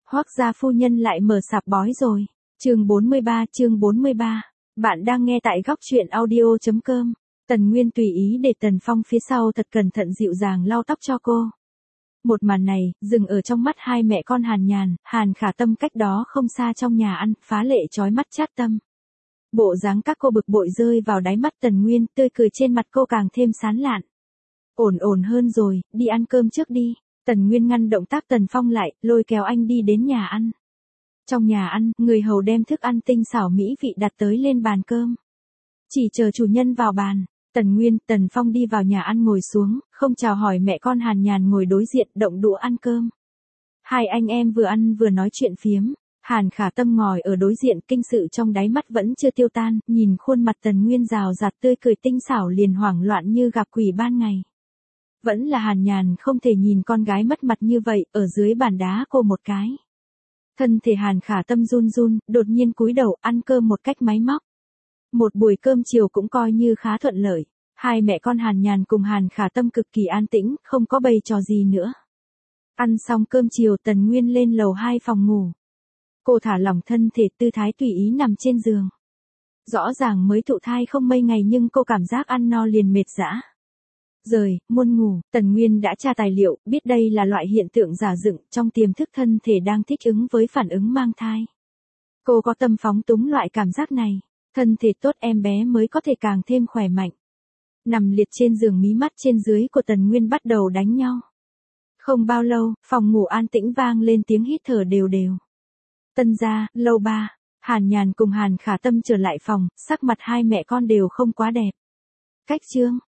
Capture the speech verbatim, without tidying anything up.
Hoác gia phu nhân lại mở sạp bói rồi. Chương bốn mươi ba, chương bốn mươi ba. Bạn đang nghe tại góc truyện audio chấm com. Tần Nguyên tùy ý để Tần Phong phía sau thật cẩn thận dịu dàng lau tóc cho cô. Một màn này, dừng ở trong mắt hai mẹ con Hàn Nhàn, Hàn Khả Tâm cách đó không xa trong nhà ăn, phá lệ chói mắt chát tâm. Bộ dáng các cô bực bội rơi vào đáy mắt Tần Nguyên, tươi cười trên mặt cô càng thêm sán lạn. Ổn ổn hơn rồi, đi ăn cơm trước đi. Tần Nguyên ngăn động tác Tần Phong lại, lôi kéo anh đi đến nhà ăn. Trong nhà ăn, người hầu đem thức ăn tinh xảo mỹ vị đặt tới lên bàn cơm. Chỉ chờ chủ nhân vào bàn, Tần Nguyên, Tần Phong đi vào nhà ăn ngồi xuống, không chào hỏi mẹ con Hàn Nhàn ngồi đối diện động đũa ăn cơm. Hai anh em vừa ăn vừa nói chuyện phiếm, Hàn Khả Tâm ngồi ở đối diện kinh sự trong đáy mắt vẫn chưa tiêu tan, nhìn khuôn mặt Tần Nguyên rào rạt tươi cười tinh xảo liền hoảng loạn như gặp quỷ ban ngày. Vẫn là Hàn Nhàn không thể nhìn con gái mất mặt như vậy, ở dưới bàn đá cô một cái. Thân thể Hàn Khả Tâm run run, đột nhiên cúi đầu ăn cơm một cách máy móc. Một buổi cơm chiều cũng coi như khá thuận lợi. Hai mẹ con Hàn Nhàn cùng Hàn Khả Tâm cực kỳ an tĩnh, không có bày trò gì nữa. Ăn xong cơm chiều Tần Nguyên lên lầu hai phòng ngủ. Cô thả lỏng thân thể tư thái tùy ý nằm trên giường. Rõ ràng mới thụ thai không mấy ngày nhưng cô cảm giác ăn no liền mệt dã. Rời, muôn ngủ, Tần Nguyên đã tra tài liệu, biết đây là loại hiện tượng giả dựng trong tiềm thức thân thể đang thích ứng với phản ứng mang thai. Cô có tâm phóng túng loại cảm giác này, thân thể tốt em bé mới có thể càng thêm khỏe mạnh. Nằm liệt trên giường mí mắt trên dưới của Tần Nguyên bắt đầu đánh nhau. Không bao lâu, phòng ngủ an tĩnh vang lên tiếng hít thở đều đều. Tân gia, lầu ba, Hàn Nhàn cùng Hàn Khả Tâm trở lại phòng, sắc mặt hai mẹ con đều không quá đẹp. Cách chương,